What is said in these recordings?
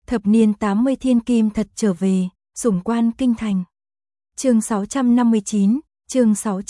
Thập niên 80 thiên kim thật trở về, sủng quan kinh thành. Chương 659, chương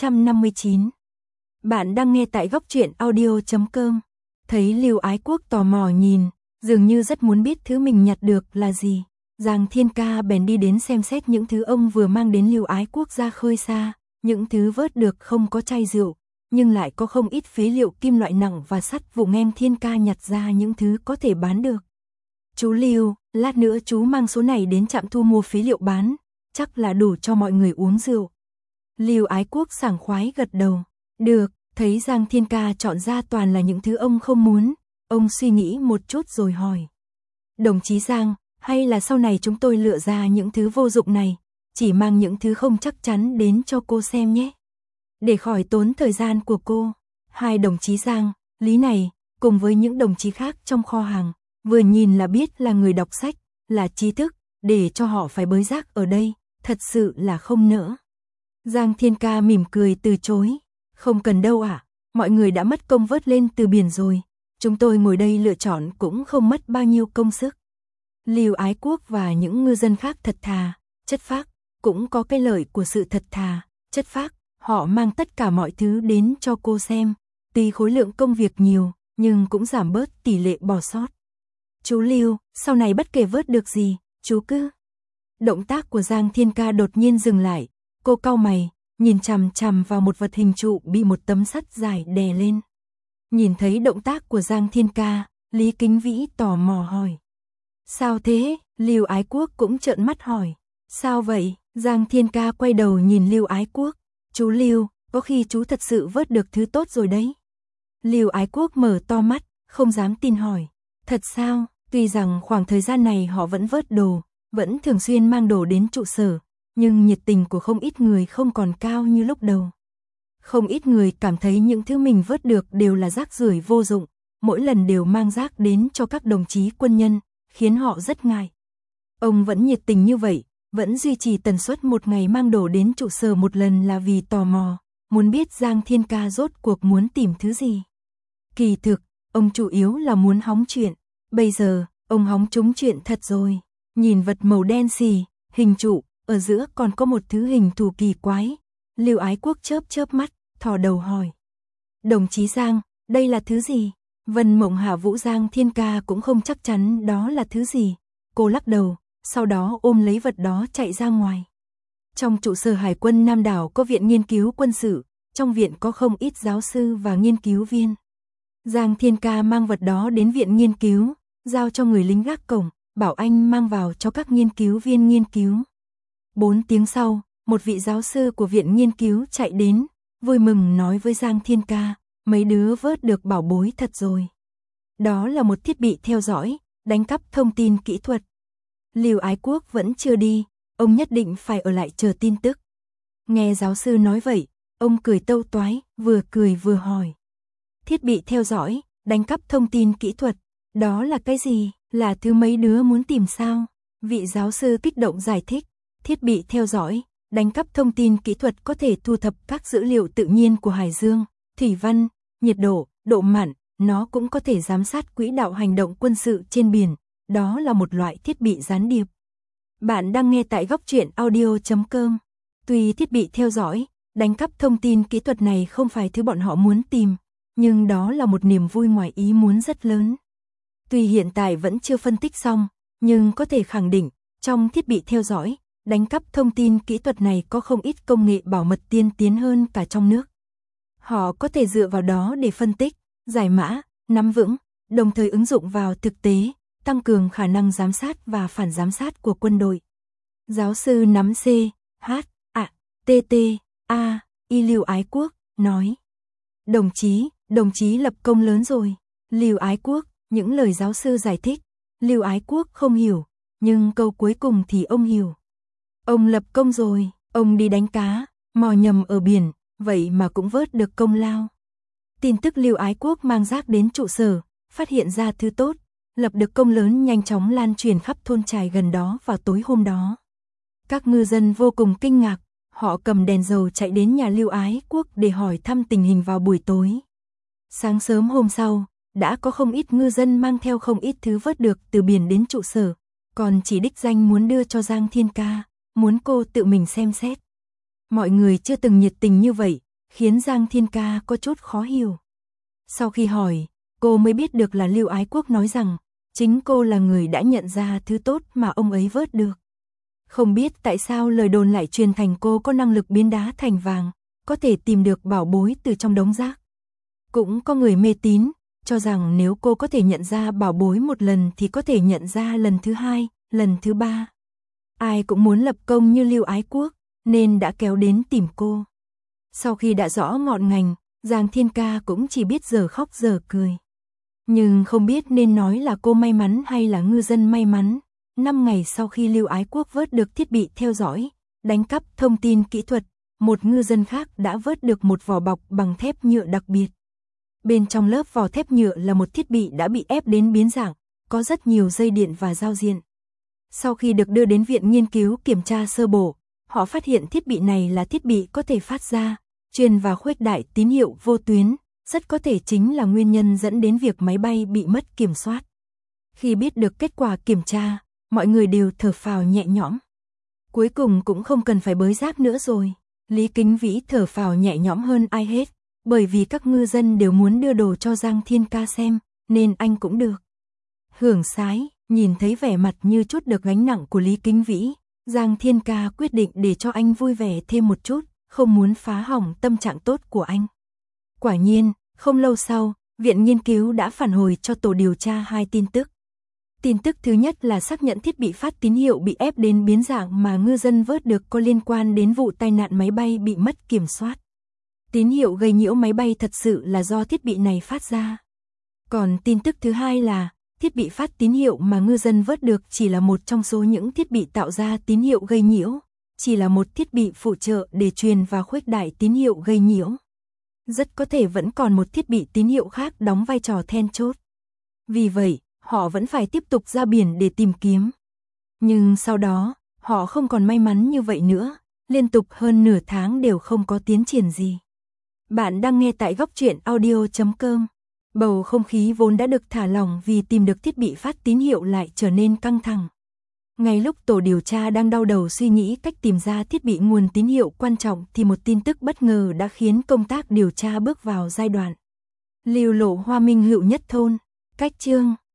659. Bạn đang nghe tại góc truyện audio.com. Thấy Lưu Ái Quốc tò mò nhìn, dường như rất muốn biết thứ mình nhặt được là gì. Giang Thiên Ca bèn đi đến xem xét những thứ ông vừa mang đến Lưu Ái Quốc ra khơi xa, những thứ vớt được không có chai rượu, nhưng lại có không ít phế liệu kim loại nặng và sắt vụn. Em Thiên Ca nhặt ra những thứ có thể bán được. Chú Lưu, lát nữa chú mang số này đến trạm thu mua phế liệu bán, chắc là đủ cho mọi người uống rượu. Lưu Ái Quốc sảng khoái gật đầu. Được, thấy Giang Thiên Ca chọn ra toàn là những thứ ông không muốn, ông suy nghĩ một chút rồi hỏi. Đồng chí Giang, hay là sau này chúng tôi lựa ra những thứ vô dụng này, chỉ mang những thứ không chắc chắn đến cho cô xem nhé. Để khỏi tốn thời gian của cô. Hai đồng chí Giang, Lý này, cùng với những đồng chí khác trong kho hàng, vừa nhìn là biết là người đọc sách, là trí thức, để cho họ phải bới rác ở đây, thật sự là không nỡ. Giang Thiên Ca mỉm cười từ chối. Không cần đâu ạ, mọi người đã mất công vớt lên từ biển rồi, chúng tôi ngồi đây lựa chọn cũng không mất bao nhiêu công sức. Lưu Ái Quốc và những ngư dân khác thật thà, chất phác, cũng có cái lợi của sự thật thà, chất phác, họ mang tất cả mọi thứ đến cho cô xem, tuy khối lượng công việc nhiều, nhưng cũng giảm bớt tỷ lệ bỏ sót. Chú Lưu, sau này bất kể vớt được gì, chú cứ... Động tác của Giang Thiên Ca đột nhiên dừng lại, cô cau mày, nhìn chằm chằm vào một vật hình trụ bị một tấm sắt dài đè lên. Nhìn thấy động tác của Giang Thiên Ca, Lý Kính Vĩ tò mò hỏi. Sao thế? Lưu Ái Quốc cũng trợn mắt hỏi. Sao vậy? Giang Thiên Ca quay đầu nhìn Lưu Ái Quốc. Chú Lưu, có khi chú thật sự vớt được thứ tốt rồi đấy. Lưu Ái Quốc mở to mắt, không dám tin hỏi. Thật sao? Tuy rằng khoảng thời gian này họ vẫn vớt đồ, vẫn thường xuyên mang đồ đến trụ sở, nhưng nhiệt tình của không ít người không còn cao như lúc đầu. Không ít người cảm thấy những thứ mình vớt được đều là rác rưởi vô dụng, mỗi lần đều mang rác đến cho các đồng chí quân nhân, khiến họ rất ngại. Ông vẫn nhiệt tình như vậy, vẫn duy trì tần suất một ngày mang đồ đến trụ sở một lần là vì tò mò, muốn biết Giang Thiên Ca rốt cuộc muốn tìm thứ gì. Kỳ thực, ông chủ yếu là muốn hóng chuyện, bây giờ, ông hóng trúng chuyện thật rồi. Nhìn vật màu đen xì, hình trụ, ở giữa còn có một thứ hình thù kỳ quái. Lưu Ái Quốc chớp chớp mắt, thò đầu hỏi. Đồng chí Giang, đây là thứ gì? Vân Mộng Hạ Vũ Giang Thiên Ca cũng không chắc chắn đó là thứ gì. Cô lắc đầu, sau đó ôm lấy vật đó chạy ra ngoài. Trong trụ sở Hải quân Nam Đảo có viện nghiên cứu quân sự, trong viện có không ít giáo sư và nghiên cứu viên. Giang Thiên Ca mang vật đó đến viện nghiên cứu, giao cho người lính gác cổng, bảo anh mang vào cho các nghiên cứu viên nghiên cứu. 4 tiếng sau, một vị giáo sư của viện nghiên cứu chạy đến, vui mừng nói với Giang Thiên Ca, mấy đứa vớt được bảo bối thật rồi. Đó là một thiết bị theo dõi, đánh cắp thông tin kỹ thuật. Lưu Ái Quốc vẫn chưa đi, ông nhất định phải ở lại chờ tin tức. Nghe giáo sư nói vậy, ông cười tâu toái, vừa cười vừa hỏi. Thiết bị theo dõi, đánh cắp thông tin kỹ thuật, đó là cái gì? Là thứ mấy đứa muốn tìm sao? Vị giáo sư kích động giải thích. Thiết bị theo dõi, đánh cắp thông tin kỹ thuật có thể thu thập các dữ liệu tự nhiên của hải dương, thủy văn, nhiệt độ, độ mặn, nó cũng có thể giám sát quỹ đạo hành động quân sự trên biển, đó là một loại thiết bị gián điệp. Bạn đang nghe tại góc truyện audio.com. Tuy thiết bị theo dõi, đánh cắp thông tin kỹ thuật này không phải thứ bọn họ muốn tìm, nhưng đó là một niềm vui ngoài ý muốn rất lớn. Tuy hiện tại vẫn chưa phân tích xong, nhưng có thể khẳng định, trong thiết bị theo dõi, đánh cắp thông tin kỹ thuật này có không ít công nghệ bảo mật tiên tiến hơn cả trong nước. Họ có thể dựa vào đó để phân tích, giải mã, nắm vững, đồng thời ứng dụng vào thực tế, tăng cường khả năng giám sát và phản giám sát của quân đội. Giáo sư nắm C, H, A, T, T, A, Y Lưu Ái Quốc, nói. Đồng chí lập công lớn rồi. Lưu Ái Quốc, những lời giáo sư giải thích, Lưu Ái Quốc không hiểu, nhưng câu cuối cùng thì ông hiểu. Ông lập công rồi, ông đi đánh cá, mò nhầm ở biển, vậy mà cũng vớt được công lao. Tin tức Lưu Ái Quốc mang rác đến trụ sở, phát hiện ra thứ tốt, lập được công lớn nhanh chóng lan truyền khắp thôn trài gần đó vào tối hôm đó. Các ngư dân vô cùng kinh ngạc, họ cầm đèn dầu chạy đến nhà Lưu Ái Quốc để hỏi thăm tình hình vào buổi tối. Sáng sớm hôm sau, đã có không ít ngư dân mang theo không ít thứ vớt được từ biển đến trụ sở, còn chỉ đích danh muốn đưa cho Giang Thiên Ca, muốn cô tự mình xem xét. Mọi người chưa từng nhiệt tình như vậy, khiến Giang Thiên Ca có chút khó hiểu. Sau khi hỏi, cô mới biết được là Lưu Ái Quốc nói rằng, chính cô là người đã nhận ra thứ tốt mà ông ấy vớt được. Không biết tại sao lời đồn lại truyền thành cô có năng lực biến đá thành vàng, có thể tìm được bảo bối từ trong đống rác. Cũng có người mê tín, cho rằng nếu cô có thể nhận ra bảo bối một lần thì có thể nhận ra lần thứ hai, lần thứ ba. Ai cũng muốn lập công như Lưu Ái Quốc, nên đã kéo đến tìm cô. Sau khi đã rõ ngọn ngành, Giang Thiên Ca cũng chỉ biết giờ khóc giờ cười. Nhưng không biết nên nói là cô may mắn hay là ngư dân may mắn. 5 ngày sau khi Lưu Ái Quốc vớt được thiết bị theo dõi, đánh cắp thông tin kỹ thuật, một ngư dân khác đã vớt được một vỏ bọc bằng thép nhựa đặc biệt. Bên trong lớp vỏ thép nhựa là một thiết bị đã bị ép đến biến dạng, có rất nhiều dây điện và giao diện. Sau khi được đưa đến viện nghiên cứu kiểm tra sơ bộ, họ phát hiện thiết bị này là thiết bị có thể phát ra, truyền và khuếch đại tín hiệu vô tuyến, rất có thể chính là nguyên nhân dẫn đến việc máy bay bị mất kiểm soát. Khi biết được kết quả kiểm tra, mọi người đều thở phào nhẹ nhõm. Cuối cùng cũng không cần phải bới rác nữa rồi. Lý Kính Vĩ thở phào nhẹ nhõm hơn ai hết, bởi vì các ngư dân đều muốn đưa đồ cho Giang Thiên Ca xem, nên anh cũng được hưởng sái. Nhìn thấy vẻ mặt như chút được gánh nặng của Lý Kính Vĩ, Giang Thiên Ca quyết định để cho anh vui vẻ thêm một chút, không muốn phá hỏng tâm trạng tốt của anh. Quả nhiên, không lâu sau, viện nghiên cứu đã phản hồi cho tổ điều tra 2 tin tức. Tin tức thứ nhất là xác nhận thiết bị phát tín hiệu bị ép đến biến dạng mà ngư dân vớt được có liên quan đến vụ tai nạn máy bay bị mất kiểm soát. Tín hiệu gây nhiễu máy bay thật sự là do thiết bị này phát ra. Còn tin tức thứ hai là thiết bị phát tín hiệu mà ngư dân vớt được chỉ là một trong số những thiết bị tạo ra tín hiệu gây nhiễu, chỉ là một thiết bị phụ trợ để truyền và khuếch đại tín hiệu gây nhiễu. Rất có thể vẫn còn một thiết bị tín hiệu khác đóng vai trò then chốt. Vì vậy, họ vẫn phải tiếp tục ra biển để tìm kiếm. Nhưng sau đó, họ không còn may mắn như vậy nữa, liên tục hơn nửa tháng đều không có tiến triển gì. Bạn đang nghe tại Góc Truyện Audio.com. Bầu không khí vốn đã được thả lỏng vì tìm được thiết bị phát tín hiệu lại trở nên căng thẳng. Ngay lúc tổ điều tra đang đau đầu suy nghĩ cách tìm ra thiết bị nguồn tín hiệu quan trọng thì một tin tức bất ngờ đã khiến công tác điều tra bước vào giai đoạn lưu lộ Hoa Minh Hữu Nhất Thôn. Cách chương